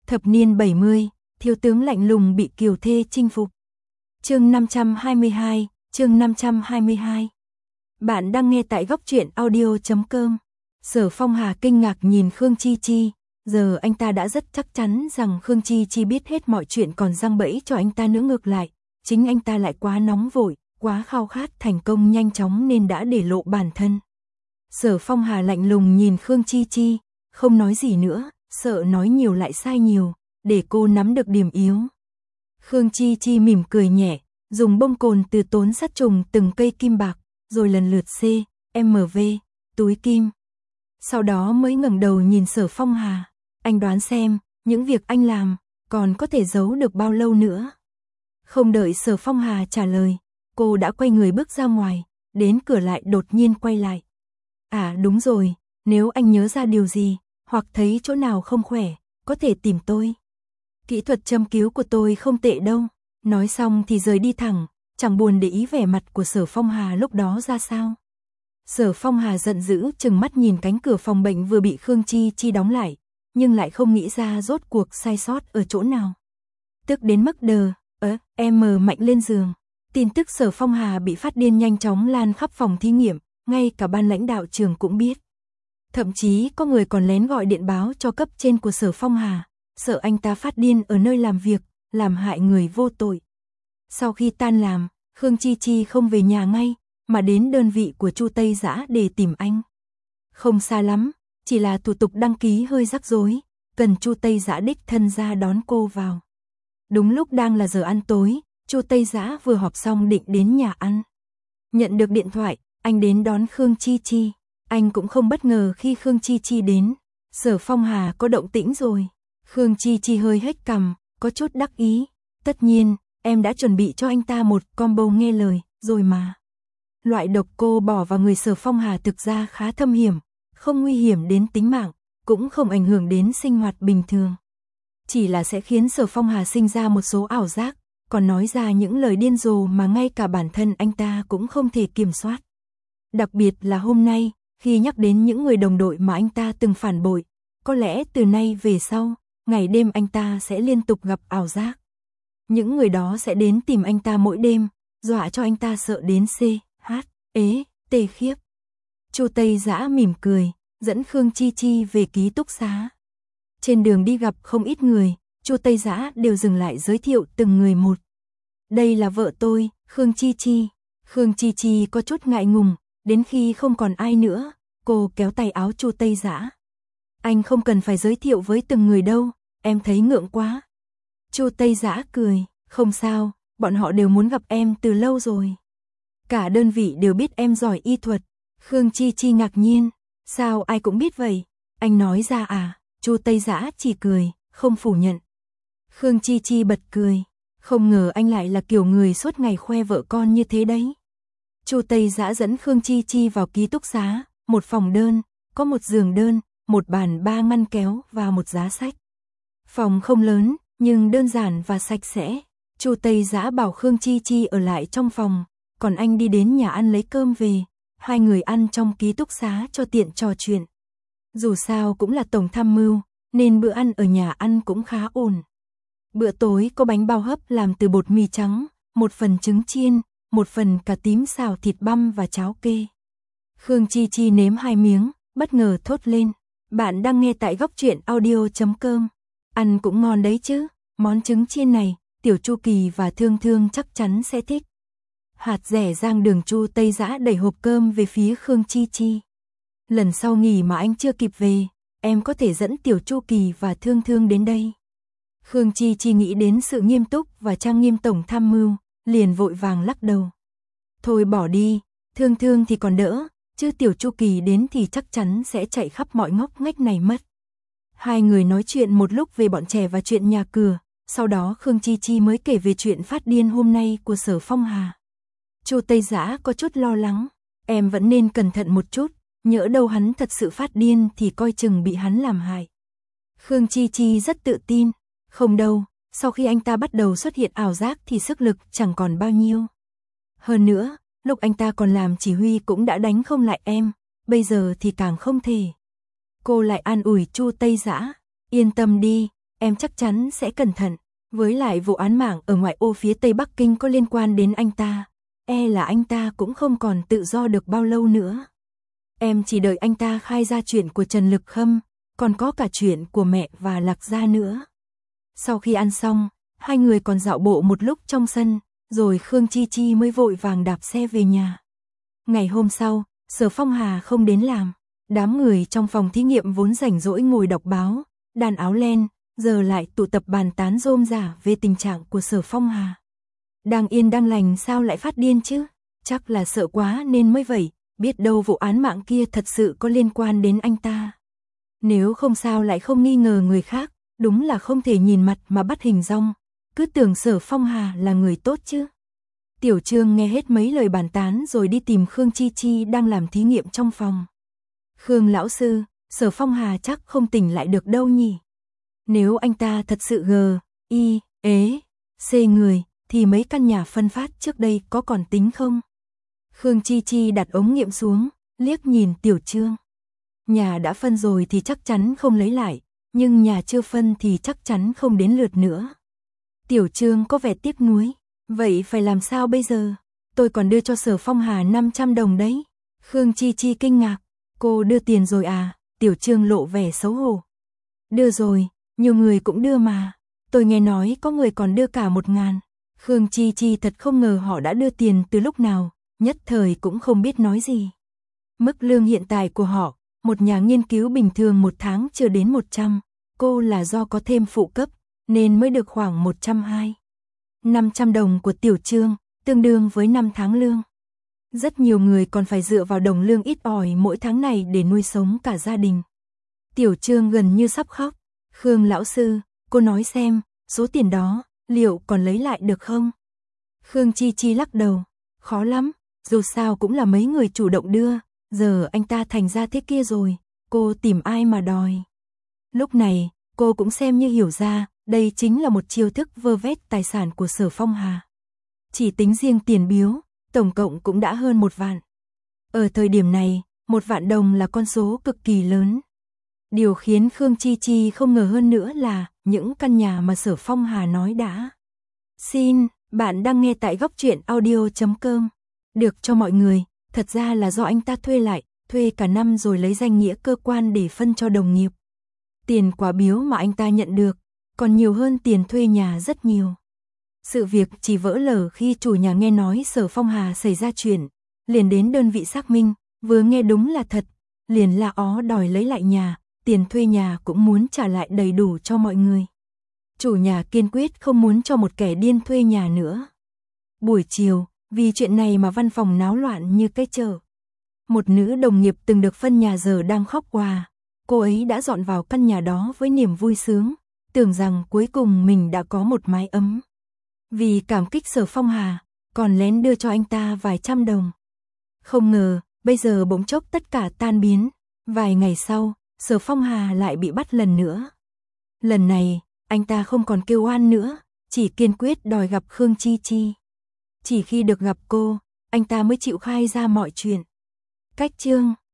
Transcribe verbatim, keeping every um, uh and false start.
Thập niên bảy mươi, thiếu tướng lạnh lùng bị kiều thê chinh phục. Chương năm trăm hai mươi hai, chương năm trăm hai mươi hai. Bạn đang nghe tại góc truyện audio chấm com. Sở Phong Hà kinh ngạc nhìn Khương Chi Chi, giờ anh ta đã rất chắc chắn rằng Khương Chi Chi biết hết mọi chuyện còn giăng bẫy cho anh ta nữa, ngược lại, chính anh ta lại quá nóng vội, quá khao khát thành công nhanh chóng nên đã để lộ bản thân. Sở Phong Hà lạnh lùng nhìn Khương Chi Chi, không nói gì nữa, sợ nói nhiều lại sai nhiều, để cô nắm được điểm yếu. Khương Chi Chi mỉm cười nhẹ, dùng bông cồn từ tốn sát trùng từng cây kim bạc, rồi lần lượt C, M V, túi kim. Sau đó mới ngẩng đầu nhìn Sở Phong Hà, anh đoán xem, những việc anh làm, còn có thể giấu được bao lâu nữa. Không đợi Sở Phong Hà trả lời, cô đã quay người bước ra ngoài, đến cửa lại đột nhiên quay lại. À đúng rồi, nếu anh nhớ ra điều gì, hoặc thấy chỗ nào không khỏe, có thể tìm tôi. Kỹ thuật châm cứu của tôi không tệ đâu. Nói xong thì rời đi thẳng, chẳng buồn để ý vẻ mặt của Sở Phong Hà lúc đó ra sao. Sở Phong Hà giận dữ chừng mắt nhìn cánh cửa phòng bệnh vừa bị Khương Chi Chi đóng lại, nhưng lại không nghĩ ra rốt cuộc sai sót ở chỗ nào. Tức đến mức đờ, ớ, em mờ mạnh lên giường. Tin tức Sở Phong Hà bị phát điên nhanh chóng lan khắp phòng thí nghiệm, ngay cả ban lãnh đạo trường cũng biết. Thậm chí có người còn lén gọi điện báo cho cấp trên của Sở Phong Hà, sợ anh ta phát điên ở nơi làm việc, làm hại người vô tội. Sau khi tan làm, Khương Chi Chi không về nhà ngay, mà đến đơn vị của Chu Tây Dã để tìm anh. Không xa lắm, chỉ là thủ tục đăng ký hơi rắc rối, cần Chu Tây Dã đích thân ra đón cô vào. Đúng lúc đang là giờ ăn tối, Chu Tây Dã vừa họp xong định đến nhà ăn. Nhận được điện thoại, anh đến đón Khương Chi Chi. Anh cũng không bất ngờ khi Khương Chi Chi đến. Sở Phong Hà có động tĩnh rồi. Khương Chi Chi hơi hết cằm, có chút đắc ý. Tất nhiên, em đã chuẩn bị cho anh ta một combo nghe lời, rồi mà. Loại độc cô bỏ vào người Sở Phong Hà thực ra khá thâm hiểm, không nguy hiểm đến tính mạng, cũng không ảnh hưởng đến sinh hoạt bình thường. Chỉ là sẽ khiến Sở Phong Hà sinh ra một số ảo giác, còn nói ra những lời điên rồ mà ngay cả bản thân anh ta cũng không thể kiểm soát. Đặc biệt là hôm nay, khi nhắc đến những người đồng đội mà anh ta từng phản bội, có lẽ từ nay về sau, ngày đêm anh ta sẽ liên tục gặp ảo giác. Những người đó sẽ đến tìm anh ta mỗi đêm, dọa cho anh ta sợ đến C, H, ế, tê khiếp. Chu Tây Dã mỉm cười, dẫn Khương Chi Chi về ký túc xá. Trên đường đi gặp không ít người, Chu Tây Dã đều dừng lại giới thiệu từng người một. Đây là vợ tôi, Khương Chi Chi. Khương Chi Chi có chút ngại ngùng, đến khi không còn ai nữa, cô kéo tay áo Chu Tây Dã. Anh không cần phải giới thiệu với từng người đâu, em thấy ngượng quá. Chu Tây Dã cười, không sao, bọn họ đều muốn gặp em từ lâu rồi. Cả đơn vị đều biết em giỏi y thuật. Khương Chi Chi ngạc nhiên, sao ai cũng biết vậy? Anh nói ra à? Chu Tây Dã chỉ cười, không phủ nhận. Khương Chi Chi bật cười, không ngờ anh lại là kiểu người suốt ngày khoe vợ con như thế đấy. Chu Tây Dã dẫn Khương Chi Chi vào ký túc xá, một phòng đơn, có một giường đơn, một bàn ba ngăn kéo và một giá sách. Phòng không lớn, nhưng đơn giản và sạch sẽ. Chu Tây Dã bảo Khương Chi Chi ở lại trong phòng, còn anh đi đến nhà ăn lấy cơm về. Hai người ăn trong ký túc xá cho tiện trò chuyện. Dù sao cũng là tổng tham mưu, nên bữa ăn ở nhà ăn cũng khá ổn. Bữa tối có bánh bao hấp làm từ bột mì trắng, một phần trứng chiên, một phần cà tím xào thịt băm và cháo kê. Khương Chi Chi nếm hai miếng, bất ngờ thốt lên. Bạn đang nghe tại góc truyện audio chấm com. Ăn cũng ngon đấy chứ, món trứng chiên này, Tiểu Chu Kỳ và Thương Thương chắc chắn sẽ thích. Hạt rẻ rang đường. Chu Tây Dã đẩy hộp cơm về phía Khương Chi Chi. Lần sau nghỉ mà anh chưa kịp về, em có thể dẫn Tiểu Chu Kỳ và Thương Thương đến đây. Khương Chi Chi nghĩ đến sự nghiêm túc và trang nghiêm tổng tham mưu, liền vội vàng lắc đầu. Thôi bỏ đi, Thương Thương thì còn đỡ, chứ Tiểu Chu Kỳ đến thì chắc chắn sẽ chạy khắp mọi ngóc ngách này mất. Hai người nói chuyện một lúc về bọn trẻ và chuyện nhà cửa, sau đó Khương Chi Chi mới kể về chuyện phát điên hôm nay của Sở Phong Hà. Chu Tây Dã có chút lo lắng, em vẫn nên cẩn thận một chút, nhỡ đâu hắn thật sự phát điên thì coi chừng bị hắn làm hại. Khương Chi Chi rất tự tin, không đâu, sau khi anh ta bắt đầu xuất hiện ảo giác thì sức lực chẳng còn bao nhiêu. Hơn nữa, lúc anh ta còn làm chỉ huy cũng đã đánh không lại em, bây giờ thì càng không thể. Cô lại an ủi Chu Tây Dã, yên tâm đi, em chắc chắn sẽ cẩn thận. Với lại vụ án mạng ở ngoại ô phía Tây Bắc Kinh có liên quan đến anh ta, e là anh ta cũng không còn tự do được bao lâu nữa. Em chỉ đợi anh ta khai ra chuyện của Trần Lực Khâm, còn có cả chuyện của mẹ và Lạc Gia nữa. Sau khi ăn xong, hai người còn dạo bộ một lúc trong sân, rồi Khương Chi Chi mới vội vàng đạp xe về nhà. Ngày hôm sau, Sở Phong Hà không đến làm. Đám người trong phòng thí nghiệm vốn rảnh rỗi ngồi đọc báo, đàn áo len, giờ lại tụ tập bàn tán rôm rả về tình trạng của Sở Phong Hà. Đang yên đang lành sao lại phát điên chứ? Chắc là sợ quá nên mới vậy, biết đâu vụ án mạng kia thật sự có liên quan đến anh ta. Nếu không sao lại không nghi ngờ người khác, đúng là không thể nhìn mặt mà bắt hình dong, cứ tưởng Sở Phong Hà là người tốt chứ. Tiểu Trương nghe hết mấy lời bàn tán rồi đi tìm Khương Chi Chi đang làm thí nghiệm trong phòng. Khương lão sư, Sở Phong Hà chắc không tỉnh lại được đâu nhỉ. Nếu anh ta thật sự gờ, y, ế, xê người, thì mấy căn nhà phân phát trước đây có còn tính không? Khương Chi Chi đặt ống nghiệm xuống, liếc nhìn Tiểu Trương. Nhà đã phân rồi thì chắc chắn không lấy lại, nhưng nhà chưa phân thì chắc chắn không đến lượt nữa. Tiểu Trương có vẻ tiếc nuối. Vậy phải làm sao bây giờ? Tôi còn đưa cho Sở Phong Hà năm trăm đồng đấy. Khương Chi Chi kinh ngạc. Cô đưa tiền rồi à? Tiểu Trương lộ vẻ xấu hổ. Đưa rồi, nhiều người cũng đưa mà. Tôi nghe nói có người còn đưa cả một ngàn. Khương Chi Chi thật không ngờ họ đã đưa tiền từ lúc nào, nhất thời cũng không biết nói gì. Mức lương hiện tại của họ, một nhà nghiên cứu bình thường một tháng chưa đến một trăm. Cô là do có thêm phụ cấp, nên mới được khoảng một trăm hai mươi. năm trăm đồng của Tiểu Trương, tương đương với năm tháng lương. Rất nhiều người còn phải dựa vào đồng lương ít ỏi mỗi tháng này để nuôi sống cả gia đình. Tiểu Trương gần như sắp khóc. Khương lão sư, cô nói xem, số tiền đó, liệu còn lấy lại được không? Khương Chi Chi lắc đầu, khó lắm, dù sao cũng là mấy người chủ động đưa, giờ anh ta thành ra thế kia rồi, cô tìm ai mà đòi. Lúc này, cô cũng xem như hiểu ra, đây chính là một chiêu thức vơ vét tài sản của Sở Phong Hà. Chỉ tính riêng tiền biếu, tổng cộng cũng đã hơn một vạn. Ở thời điểm này, một vạn đồng là con số cực kỳ lớn. Điều khiến Khương Chi Chi không ngờ hơn nữa là những căn nhà mà Sở Phong Hà nói đã. Xin, bạn đang nghe tại góc truyện audio chấm com. Được cho mọi người, thật ra là do anh ta thuê lại, thuê cả năm rồi lấy danh nghĩa cơ quan để phân cho đồng nghiệp. Tiền quà biếu mà anh ta nhận được, còn nhiều hơn tiền thuê nhà rất nhiều. Sự việc chỉ vỡ lở khi chủ nhà nghe nói Sở Phong Hà xảy ra chuyện, liền đến đơn vị xác minh, vừa nghe đúng là thật, liền la ó đòi lấy lại nhà, tiền thuê nhà cũng muốn trả lại đầy đủ cho mọi người. Chủ nhà kiên quyết không muốn cho một kẻ điên thuê nhà nữa. Buổi chiều, vì chuyện này mà văn phòng náo loạn như cái chợ. Một nữ đồng nghiệp từng được phân nhà giờ đang khóc òa, cô ấy đã dọn vào căn nhà đó với niềm vui sướng, tưởng rằng cuối cùng mình đã có một mái ấm. Vì cảm kích Sở Phong Hà, còn lén đưa cho anh ta vài trăm đồng. Không ngờ, bây giờ bỗng chốc tất cả tan biến. Vài ngày sau, Sở Phong Hà lại bị bắt lần nữa. Lần này, anh ta không còn kêu oan nữa, chỉ kiên quyết đòi gặp Khương Chi Chi. Chỉ khi được gặp cô, anh ta mới chịu khai ra mọi chuyện. Cách chương